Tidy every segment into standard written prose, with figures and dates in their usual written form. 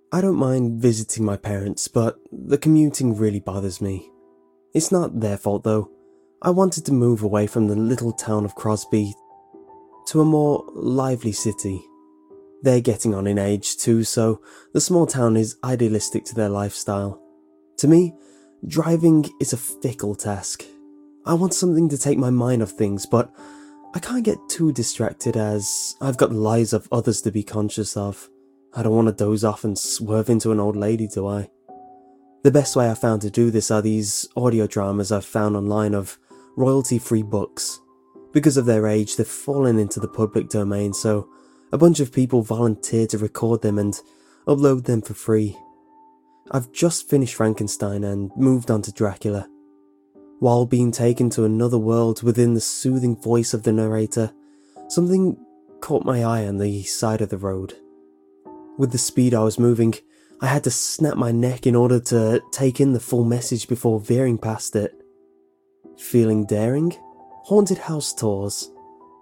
I don't mind visiting my parents, but the commuting really bothers me. It's not their fault though. I wanted to move away from the little town of Crosby to a more lively city. They're getting on in age too, so the small town is idealistic to their lifestyle. To me, driving is a fickle task. I want something to take my mind off things, but I can't get too distracted as I've got the lives of others to be conscious of. I don't want to doze off and swerve into an old lady, do I? The best way I found to do this are these audio dramas I've found online of royalty-free books. Because of their age, they've fallen into the public domain, so a bunch of people volunteer to record them and upload them for free. I've just finished Frankenstein and moved on to Dracula. While being taken to another world within the soothing voice of the narrator, something caught my eye on the side of the road. With the speed I was moving, I had to snap my neck in order to take in the full message before veering past it. Feeling daring? Haunted house tours.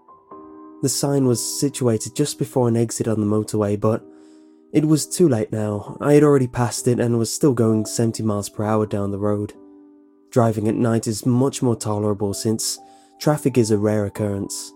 The sign was situated just before an exit on the motorway, but it was too late now. I had already passed it and was still going 70 miles per hour down the road. Driving at night is much more tolerable since traffic is a rare occurrence.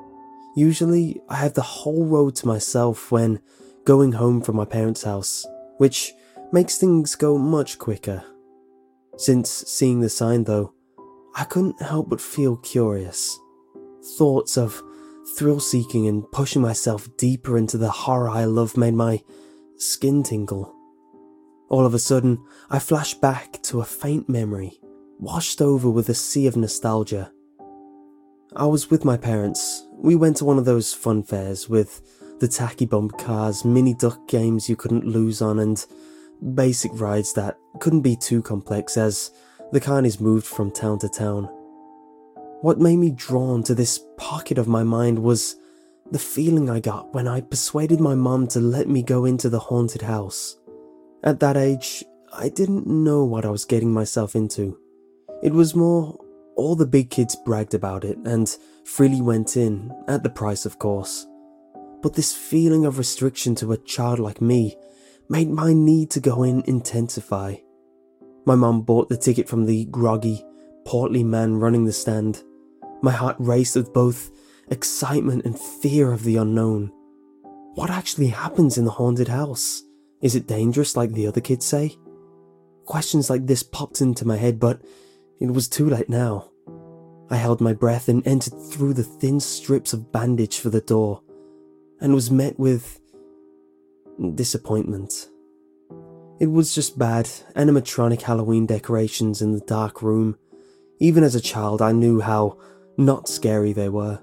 Usually, I have the whole road to myself when going home from my parents' house, which makes things go much quicker. Since seeing the sign though, I couldn't help but feel curious. Thoughts of thrill-seeking and pushing myself deeper into the horror I love made my skin tingle. All of a sudden, I flashed back to a faint memory, washed over with a sea of nostalgia. I was with my parents. We went to one of those fun fairs with the tacky bump cars, mini duck games you couldn't lose on, and basic rides that couldn't be too complex as the kind is moved from town to town. What made me drawn to this pocket of my mind was the feeling I got when I persuaded my mum to let me go into the haunted house. At that age, I didn't know what I was getting myself into. It was more, all the big kids bragged about it and freely went in, at the price of course. But this feeling of restriction to a child like me made my need to go in intensify. My mum bought the ticket from the groggy, portly man running the stand. My heart raced with both excitement and fear of the unknown. What actually happens in the haunted house? Is it dangerous like the other kids say? Questions like this popped into my head, but it was too late now. I held my breath and entered through the thin strips of bandage for the door, and was met with disappointment. It was just bad, animatronic Halloween decorations in the dark room. Even as a child, I knew how not scary they were.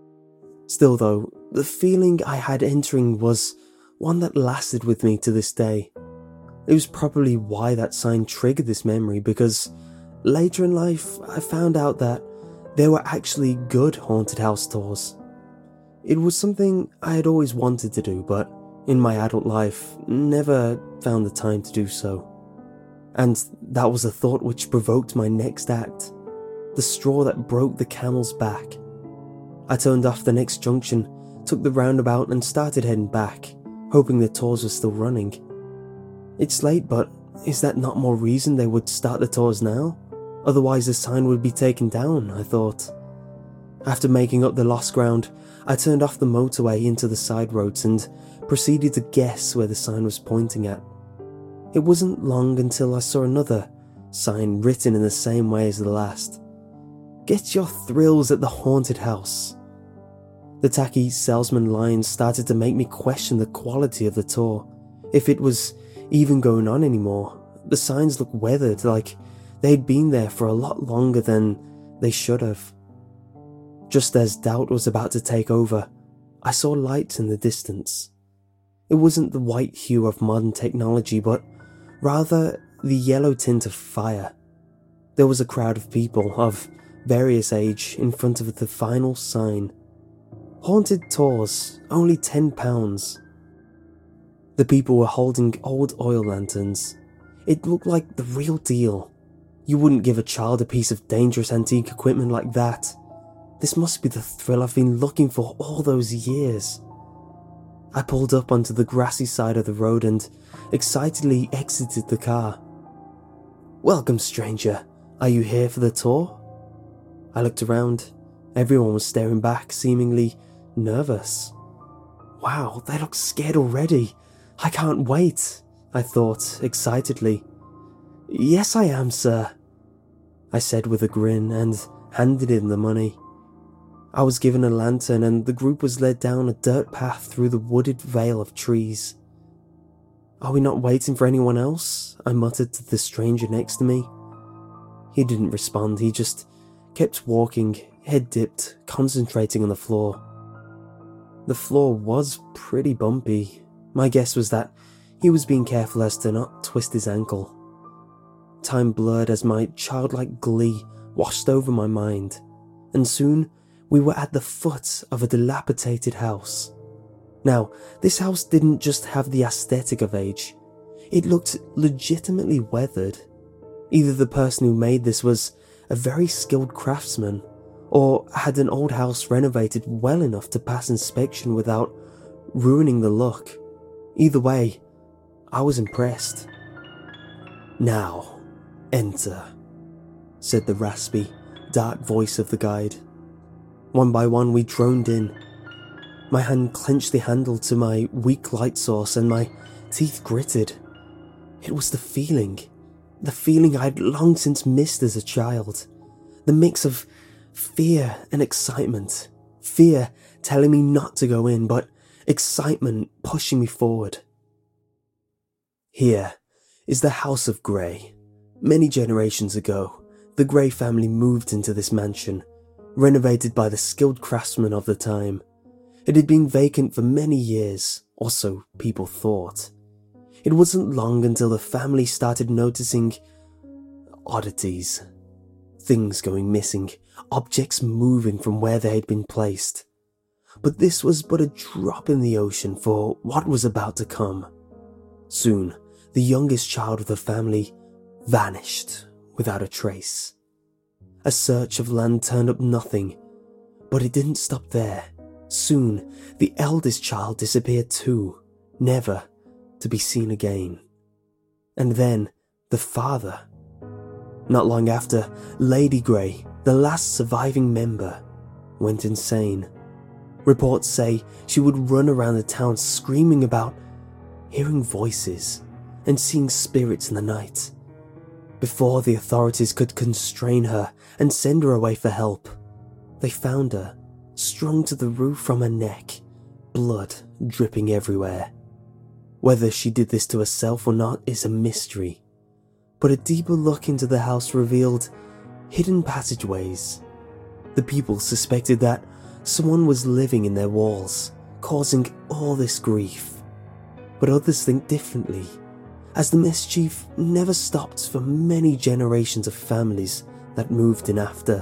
Still though, the feeling I had entering was one that lasted with me to this day. It was probably why that sign triggered this memory, because later in life, I found out that there were actually good haunted house tours. It was something I had always wanted to do, but in my adult life, never found the time to do so. And that was a thought which provoked my next act, the straw that broke the camel's back. I turned off the next junction, took the roundabout and started heading back, hoping the tours were still running. It's late, but is that not more reason they would start the tours now? Otherwise the sign would be taken down, I thought. After making up the lost ground, I turned off the motorway into the side roads and proceeded to guess where the sign was pointing at. It wasn't long until I saw another sign written in the same way as the last. Get your thrills at the haunted house. The tacky salesman lines started to make me question the quality of the tour, if it was even going on anymore. The signs looked weathered, like they'd been there for a lot longer than they should have. Just as doubt was about to take over, I saw lights in the distance. It wasn't the white hue of modern technology, but rather the yellow tint of fire. There was a crowd of people of various age in front of the final sign. Haunted tours, only £10. The people were holding old oil lanterns. It looked like the real deal. You wouldn't give a child a piece of dangerous antique equipment like that. This must be the thrill I've been looking for all those years. I pulled up onto the grassy side of the road and excitedly exited the car. "Welcome, stranger. Are you here for the tour?" I looked around. Everyone was staring back, seemingly nervous. "Wow, they look scared already. I can't wait," I thought excitedly. "Yes, I am, sir," I said with a grin and handed in the money. I was given a lantern and the group was led down a dirt path through the wooded vale of trees. "Are we not waiting for anyone else?" I muttered to the stranger next to me. He didn't respond, he just kept walking, head dipped, concentrating on the floor. The floor was pretty bumpy. My guess was that he was being careful as to not twist his ankle. Time blurred as my childlike glee washed over my mind, and soon we were at the foot of a dilapidated house. Now, this house didn't just have the aesthetic of age, it looked legitimately weathered. Either the person who made this was a very skilled craftsman, or had an old house renovated well enough to pass inspection without ruining the look. Either way, I was impressed. "Now, enter," said the raspy, dark voice of the guide. One by one we droned in. My hand clenched the handle to my weak light source and my teeth gritted. It was the feeling I'd long since missed as a child. The mix of fear and excitement. Fear telling me not to go in, but excitement pushing me forward. Here is the House of Grey. Many generations ago, the Grey family moved into this mansion, renovated by the skilled craftsmen of the time. It had been vacant for many years, or so people thought. It wasn't long until the family started noticing oddities. Things going missing, objects moving from where they had been placed. But this was but a drop in the ocean for what was about to come. Soon, the youngest child of the family vanished without a trace. A search of land turned up nothing, but it didn't stop there. Soon, the eldest child disappeared too, never to be seen again. And then, the father. Not long after, Lady Grey, the last surviving member, went insane. Reports say she would run around the town screaming about hearing voices and seeing spirits in the night. Before the authorities could constrain her and send her away for help, they found her, strung to the roof from her neck, blood dripping everywhere. Whether she did this to herself or not is a mystery, but a deeper look into the house revealed hidden passageways. The people suspected that someone was living in their walls, causing all this grief. But others think differently, as the mischief never stopped for many generations of families that moved in after.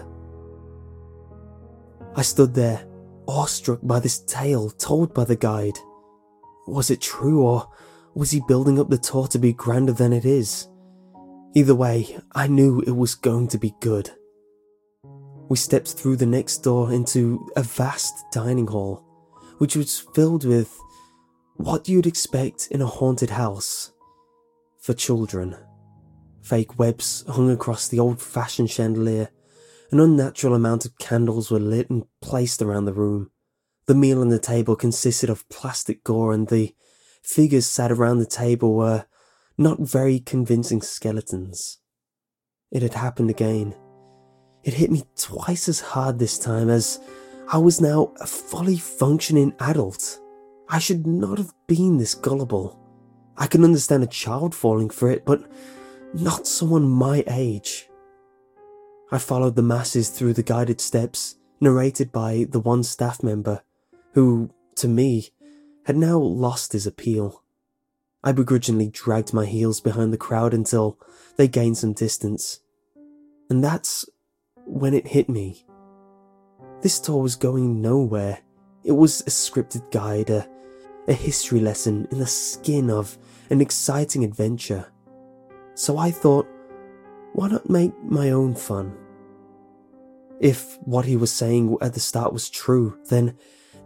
I stood there, awestruck by this tale told by the guide. Was it true, or was he building up the tour to be grander than it is? Either way, I knew it was going to be good. We stepped through the next door into a vast dining hall, which was filled with what you'd expect in a haunted house for children. Fake webs hung across the old-fashioned chandelier. An unnatural amount of candles were lit and placed around the room. The meal on the table consisted of plastic gore, and the figures sat around the table were not very convincing skeletons. It had happened again. It hit me twice as hard this time, as I was now a fully functioning adult. I should not have been this gullible. I can understand a child falling for it, but not someone my age. I followed the masses through the guided steps, narrated by the one staff member, who, to me, had now lost his appeal. I begrudgingly dragged my heels behind the crowd until they gained some distance. And that's when it hit me. This tour was going nowhere. It was a scripted guide, a history lesson in the skin of an exciting adventure. So I thought, why not make my own fun? If what he was saying at the start was true, then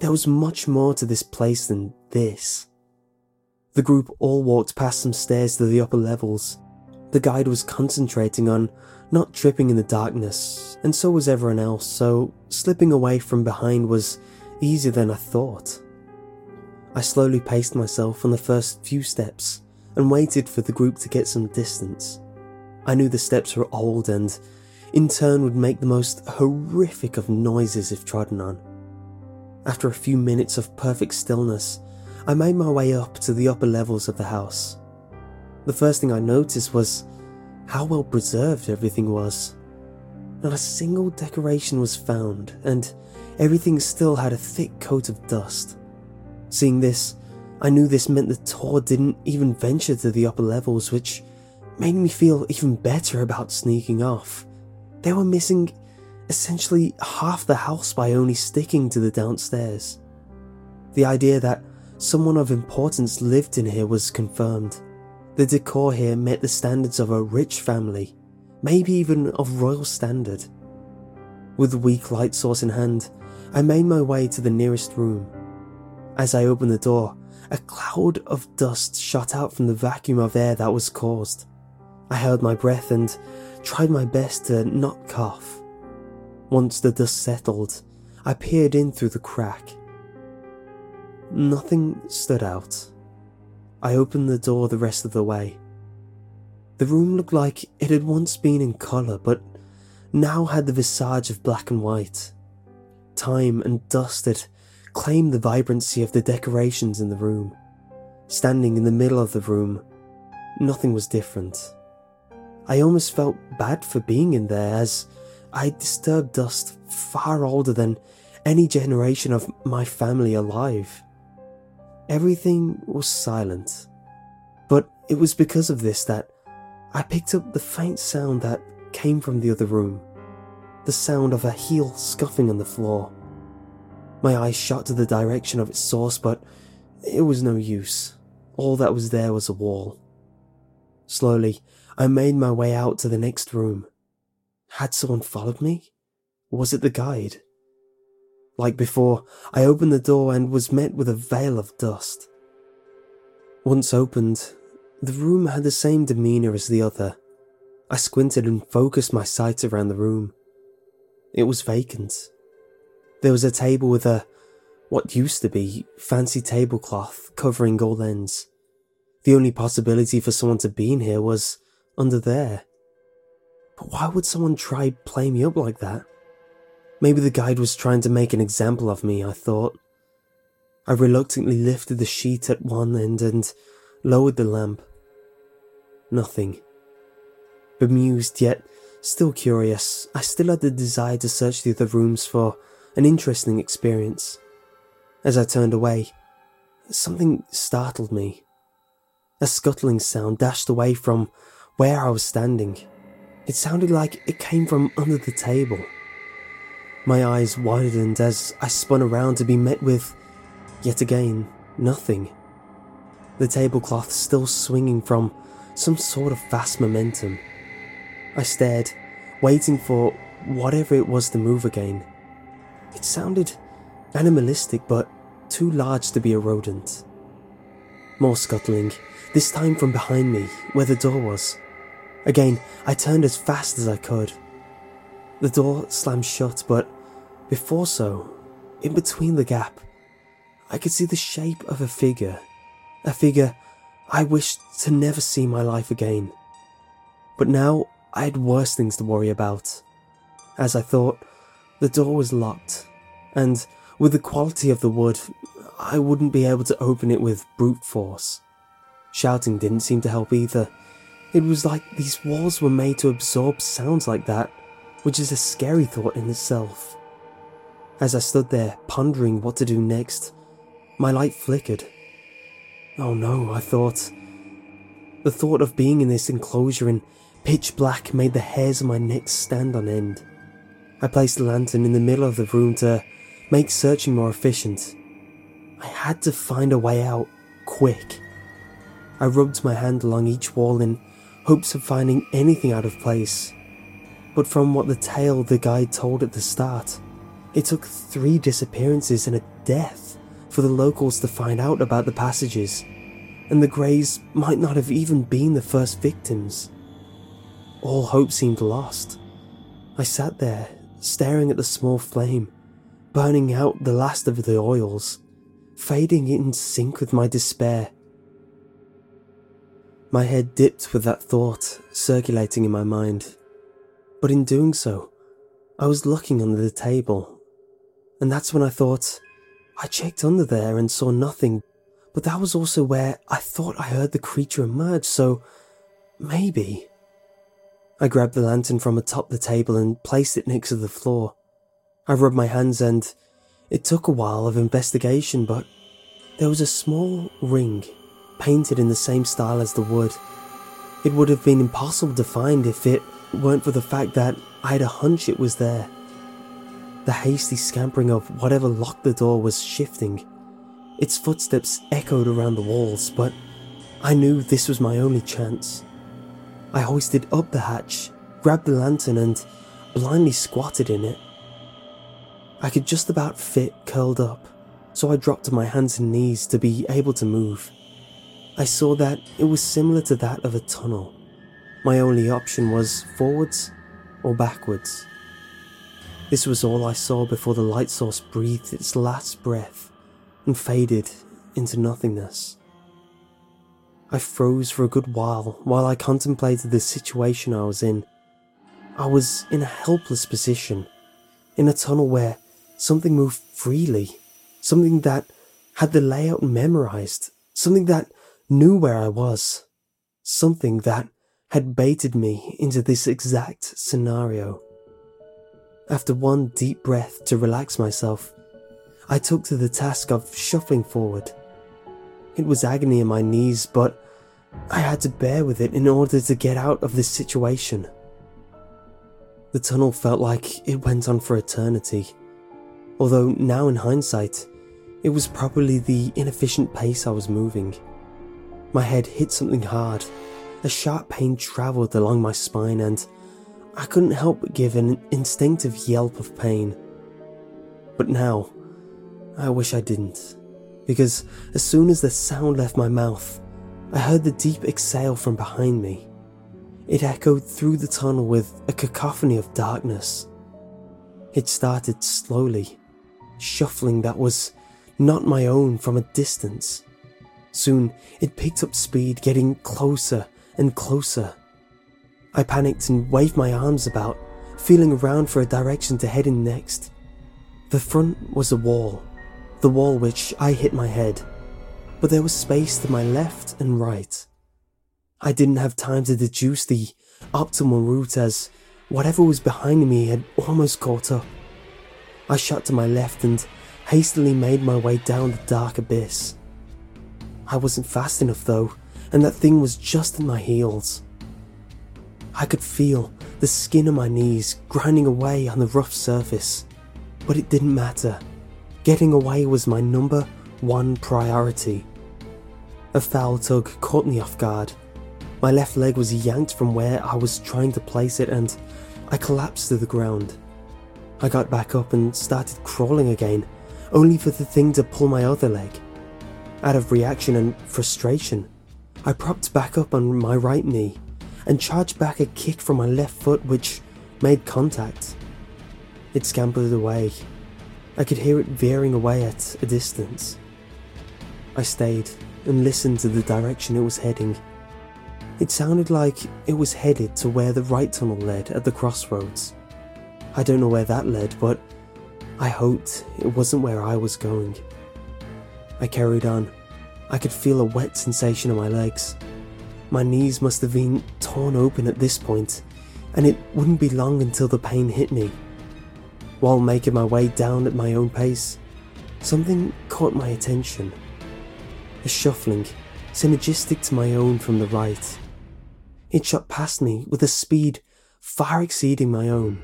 there was much more to this place than this. The group all walked past some stairs to the upper levels. The guide was concentrating on not tripping in the darkness, and so was everyone else, so slipping away from behind was easier than I thought. I slowly paced myself on the first few steps and waited for the group to get some distance. I knew the steps were old and, in turn, would make the most horrific of noises if trodden on. After a few minutes of perfect stillness, I made my way up to the upper levels of the house. The first thing I noticed was how well preserved everything was. Not a single decoration was found, and everything still had a thick coat of dust. Seeing this, I knew this meant the tour didn't even venture to the upper levels, which made me feel even better about sneaking off. They were missing essentially half the house by only sticking to the downstairs. The idea that someone of importance lived in here was confirmed. The decor here met the standards of a rich family, maybe even of royal standard. With a weak light source in hand, I made my way to the nearest room. As I opened the door, a cloud of dust shot out from the vacuum of air that was caused. I held my breath and tried my best to not cough. Once the dust settled, I peered in through the crack. Nothing stood out. I opened the door the rest of the way. The room looked like it had once been in colour, but now had the visage of black and white. Time and dust had claimed the vibrancy of the decorations in the room. Standing in the middle of the room, nothing was different. I almost felt bad for being in there, as I disturbed dust far older than any generation of my family alive. Everything was silent, but it was because of this that I picked up the faint sound that came from the other room, the sound of a heel scuffing on the floor. My eyes shot to the direction of its source, but it was no use. All that was there was a wall. Slowly, I made my way out to the next room. Had someone followed me? Was it the guide? Like before, I opened the door and was met with a veil of dust. Once opened, the room had the same demeanour as the other. I squinted and focused my sight around the room. It was vacant. There was a table with what used to be, fancy tablecloth covering all ends. The only possibility for someone to be in here was under there. But why would someone try play me up like that? Maybe the guide was trying to make an example of me, I thought. I reluctantly lifted the sheet at one end and lowered the lamp. Nothing. Bemused yet still curious, I still had the desire to search the other rooms for an interesting experience. As I turned away, something startled me. A scuttling sound dashed away from where I was standing. It sounded like it came from under the table. My eyes widened as I spun around to be met with, yet again, nothing. The tablecloth still swinging from some sort of fast momentum. I stared, waiting for whatever it was to move again. It sounded animalistic, but too large to be a rodent. More scuttling, this time from behind me, where the door was. Again, I turned as fast as I could. The door slammed shut, but before so, in between the gap, I could see the shape of a figure I wished to never see in my life again. But now I had worse things to worry about. As I thought, the door was locked, and with the quality of the wood, I wouldn't be able to open it with brute force. Shouting didn't seem to help either. It was like these walls were made to absorb sounds like that, which is a scary thought in itself. As I stood there, pondering what to do next, my light flickered. Oh no, I thought. The thought of being in this enclosure in pitch black made the hairs on my neck stand on end. I placed the lantern in the middle of the room to make searching more efficient. I had to find a way out, quick. I rubbed my hand along each wall in hopes of finding anything out of place. But from what the tale the guide told at the start, it took 3 disappearances in a death for the locals to find out about the passages, and the Greys might not have even been the first victims. All hope seemed lost. I sat there, staring at the small flame, burning out the last of the oils, fading in sync with my despair. My head dipped with that thought circulating in my mind, but in doing so, I was looking under the table, and that's when I thought, I checked under there and saw nothing, but that was also where I thought I heard the creature emerge, so maybe. I grabbed the lantern from atop the table and placed it next to the floor. I rubbed my hands and it took a while of investigation, but there was a small ring painted in the same style as the wood. It would have been impossible to find if it weren't for the fact that I had a hunch it was there. The hasty scampering of whatever locked the door was shifting. Its footsteps echoed around the walls, but I knew this was my only chance. I hoisted up the hatch, grabbed the lantern and blindly squatted in it. I could just about fit curled up, so I dropped to my hands and knees to be able to move. I saw that it was similar to that of a tunnel. My only option was forwards or backwards. This was all I saw before the light source breathed its last breath and faded into nothingness. I froze for a good while I contemplated the situation I was in. I was in a helpless position, in a tunnel where something moved freely, something that had the layout memorized, something that knew where I was, something that had baited me into this exact scenario. After one deep breath to relax myself, I took to the task of shuffling forward. It was agony in my knees, but I had to bear with it in order to get out of this situation. The tunnel felt like it went on for eternity, although now in hindsight, it was probably the inefficient pace I was moving. My head hit something hard. A sharp pain travelled along my spine and I couldn't help but give an instinctive yelp of pain. But now, I wish I didn't, because as soon as the sound left my mouth, I heard the deep exhale from behind me. It echoed through the tunnel with a cacophony of darkness. It started slowly, shuffling that was not my own from a distance. Soon, it picked up speed, getting closer and closer. I panicked and waved my arms about, feeling around for a direction to head in next. The front was a wall, the wall which I hit my head, but there was space to my left and right. I didn't have time to deduce the optimal route as whatever was behind me had almost caught up. I shot to my left and hastily made my way down the dark abyss. I wasn't fast enough though, and that thing was just at my heels. I could feel the skin of my knees grinding away on the rough surface, but it didn't matter. Getting away was my number one priority. A foul tug caught me off guard. My left leg was yanked from where I was trying to place it and I collapsed to the ground. I got back up and started crawling again, only for the thing to pull my other leg. Out of reaction and frustration, I propped back up on my right knee and charged back a kick from my left foot which made contact. It scampered away. I could hear it veering away at a distance. I stayed and listened to the direction it was heading. It sounded like it was headed to where the right tunnel led at the crossroads. I don't know where that led, but I hoped it wasn't where I was going. I carried on. I could feel a wet sensation in my legs. My knees must have been torn open at this point, and it wouldn't be long until the pain hit me. While making my way down at my own pace, something caught my attention. A shuffling, synergistic to my own from the right. It shot past me with a speed far exceeding my own.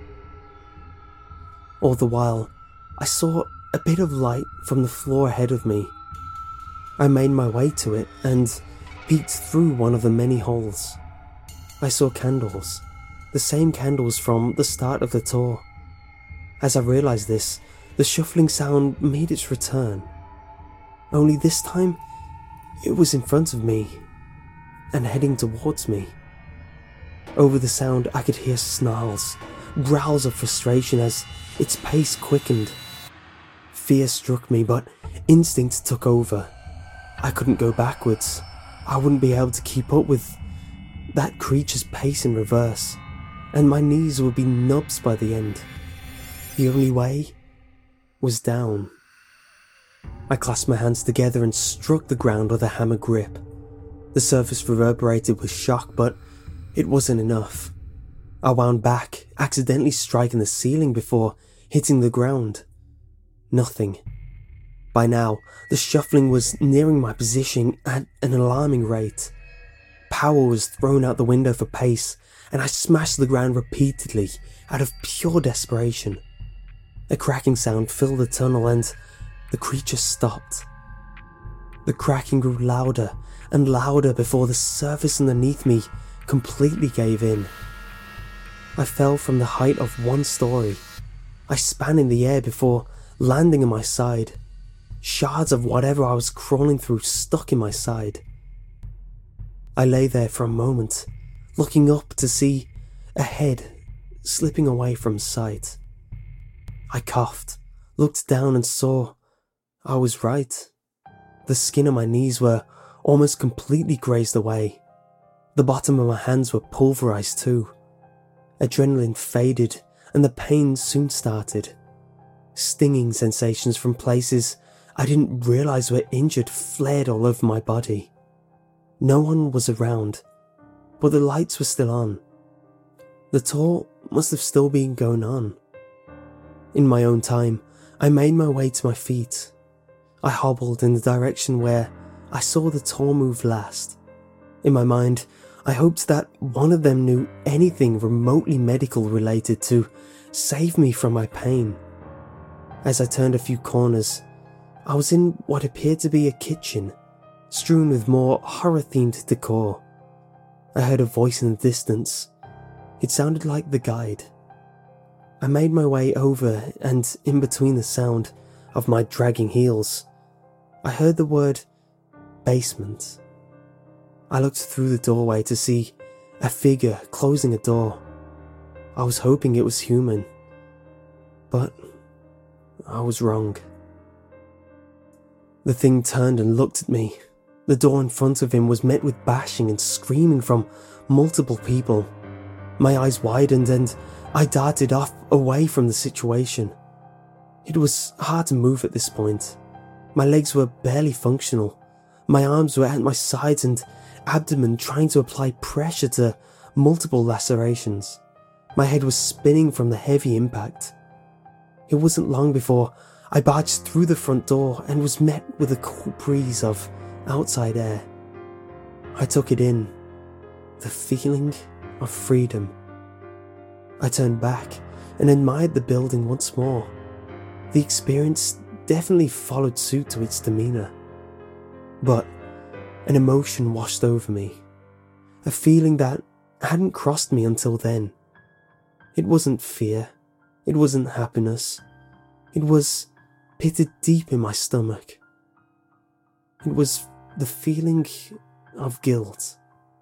All the while, I saw a bit of light from the floor ahead of me. I made my way to it and peeked through one of the many holes. I saw candles, the same candles from the start of the tour. As I realized this, the shuffling sound made its return. Only this time, it was in front of me and heading towards me. Over the sound, I could hear snarls, growls of frustration as its pace quickened. Fear struck me, but instinct took over. I couldn't go backwards. I wouldn't be able to keep up with that creature's pace in reverse, and my knees would be nubs by the end. The only way was down. I clasped my hands together and struck the ground with a hammer grip. The surface reverberated with shock, but it wasn't enough. I wound back, accidentally striking the ceiling before hitting the ground. Nothing. By now, the shuffling was nearing my position at an alarming rate. Power was thrown out the window for pace, and I smashed the ground repeatedly out of pure desperation. A cracking sound filled the tunnel and the creature stopped. The cracking grew louder and louder before the surface underneath me completely gave in. I fell from the height of 1 story. I span in the air before landing on my side. Shards of whatever I was crawling through stuck in my side. I lay there for a moment, looking up to see a head slipping away from sight. I coughed, looked down and saw I was right. The skin on my knees were almost completely grazed away. The bottom of my hands were pulverized too. Adrenaline faded and the pain soon started. Stinging sensations from places I didn't realize were injured flared all over my body. No one was around, but the lights were still on. The tour must have still been going on. In my own time, I made my way to my feet. I hobbled in the direction where I saw the tour move last. In my mind, I hoped that one of them knew anything remotely medical related to save me from my pain. As I turned a few corners, I was in what appeared to be a kitchen, strewn with more horror-themed decor. I heard a voice in the distance. It sounded like the guide. I made my way over, and in between the sound of my dragging heels, I heard the word basement. I looked through the doorway to see a figure closing a door. I was hoping it was human, but I was wrong. The thing turned and looked at me. The door in front of him was met with bashing and screaming from multiple people. My eyes widened and I darted off away from the situation. It was hard to move at this point. My legs were barely functional. My arms were at my sides and abdomen trying to apply pressure to multiple lacerations. My head was spinning from the heavy impact. It wasn't long before I barged through the front door and was met with a cool breeze of outside air. I took it in, the feeling of freedom. I turned back and admired the building once more. The experience definitely followed suit to its demeanour. But an emotion washed over me, a feeling that hadn't crossed me until then. It wasn't fear, it wasn't happiness, it was pitted deep in my stomach. It was the feeling of guilt.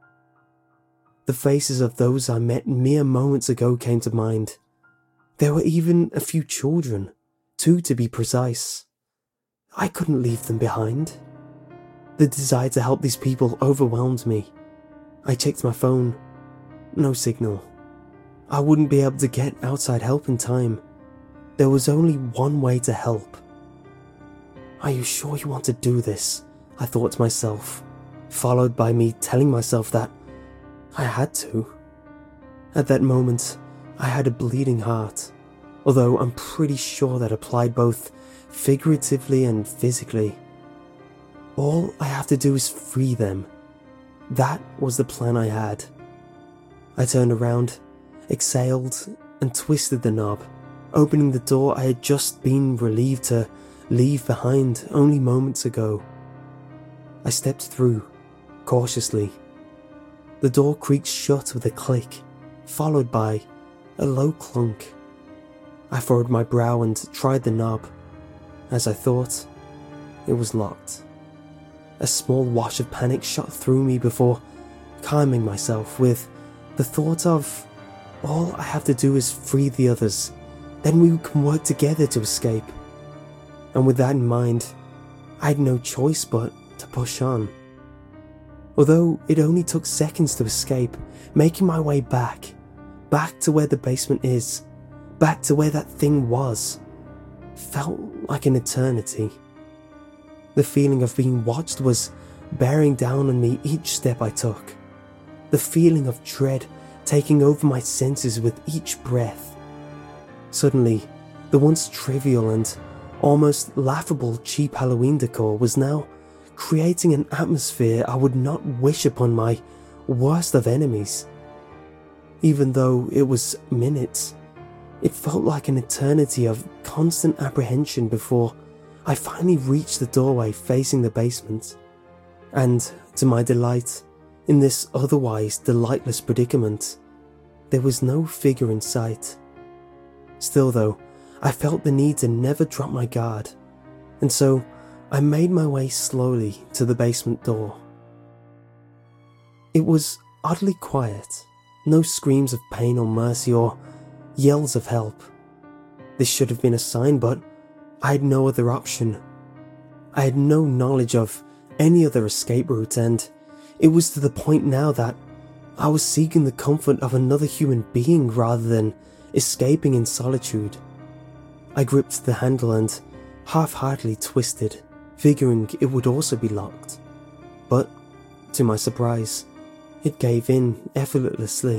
The faces of those I met mere moments ago came to mind. There were even a few children, 2 to be precise. I couldn't leave them behind. The desire to help these people overwhelmed me. I checked my phone. No signal. I wouldn't be able to get outside help in time. There was only one way to help. Are you sure you want to do this? I thought to myself, followed by me telling myself that I had to. At that moment, I had a bleeding heart, although I'm pretty sure that applied both figuratively and physically. All I have to do is free them. That was the plan I had. I turned around, exhaled, and twisted the knob, opening the door I had just been relieved to leave behind only moments ago. I stepped through, cautiously. The door creaked shut with a click, followed by a low clunk. I furrowed my brow and tried the knob. As I thought, it was locked. A small wash of panic shot through me before calming myself with the thought of, all I have to do is free the others, then we can work together to escape. And with that in mind, I had no choice but to push on. Although it only took seconds to escape, making my way back to where the basement is, back to where that thing was, felt like an eternity. The feeling of being watched was bearing down on me each step I took. The feeling of dread taking over my senses with each breath. Suddenly, the once trivial and almost laughable cheap Halloween decor was now creating an atmosphere I would not wish upon my worst of enemies. Even though it was minutes, it felt like an eternity of constant apprehension before I finally reached the doorway facing the basement. And, to my delight, in this otherwise delightless predicament, there was no figure in sight. Still though, I felt the need to never drop my guard, and so I made my way slowly to the basement door. It was oddly quiet, no screams of pain or mercy or yells of help. This should have been a sign, but I had no other option. I had no knowledge of any other escape route, and it was to the point now that I was seeking the comfort of another human being rather than escaping in solitude. I gripped the handle and half-heartedly twisted, figuring it would also be locked. But, to my surprise, it gave in effortlessly.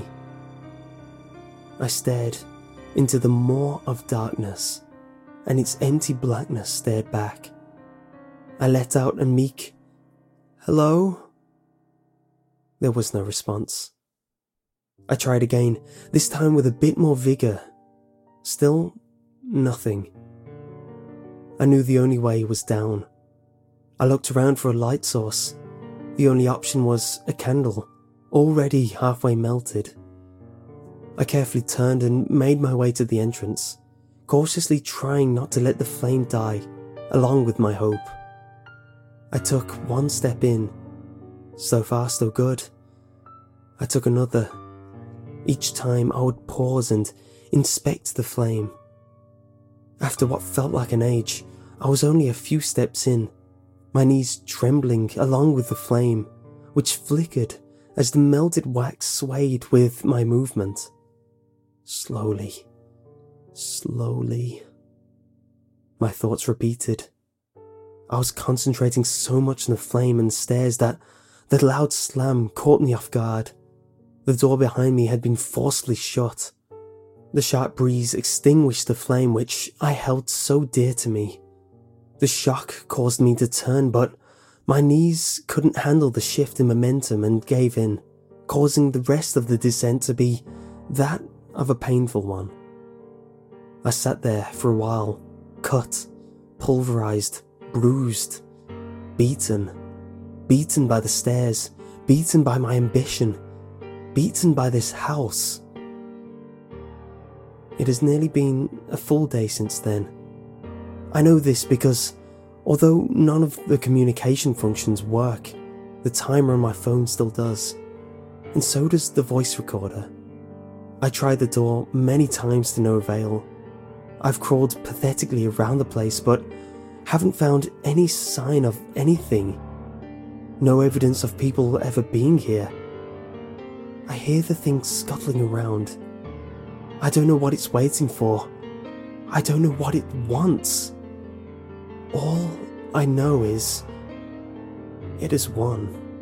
I stared into the maw of darkness, and its empty blackness stared back. I let out a meek, "Hello?" There was no response. I tried again, this time with a bit more vigour. Still, nothing. I knew the only way was down. I looked around for a light source. The only option was a candle, already halfway melted. I carefully turned and made my way to the entrance, cautiously trying not to let the flame die, along with my hope. I took one step in. So far, so good. I took another. Each time I would pause and inspect the flame. After what felt like an age, I was only a few steps in, my knees trembling along with the flame, which flickered as the melted wax swayed with my movement. Slowly, slowly. My thoughts repeated. I was concentrating so much on the flame and stairs that the loud slam caught me off guard. The door behind me had been forcefully shut. The sharp breeze extinguished the flame which I held so dear to me. The shock caused me to turn, but my knees couldn't handle the shift in momentum and gave in, causing the rest of the descent to be that of a painful one. I sat there for a while, cut, pulverized, bruised, beaten by the stairs, beaten by my ambition, beaten by this house. It has nearly been a full day since then. I know this because, although none of the communication functions work, the timer on my phone still does, and so does the voice recorder. I tried the door many times to no avail. I've crawled pathetically around the place, but haven't found any sign of anything. No evidence of people ever being here. I hear the thing scuttling around. I don't know what it's waiting for. I don't know what it wants. All I know is it has won.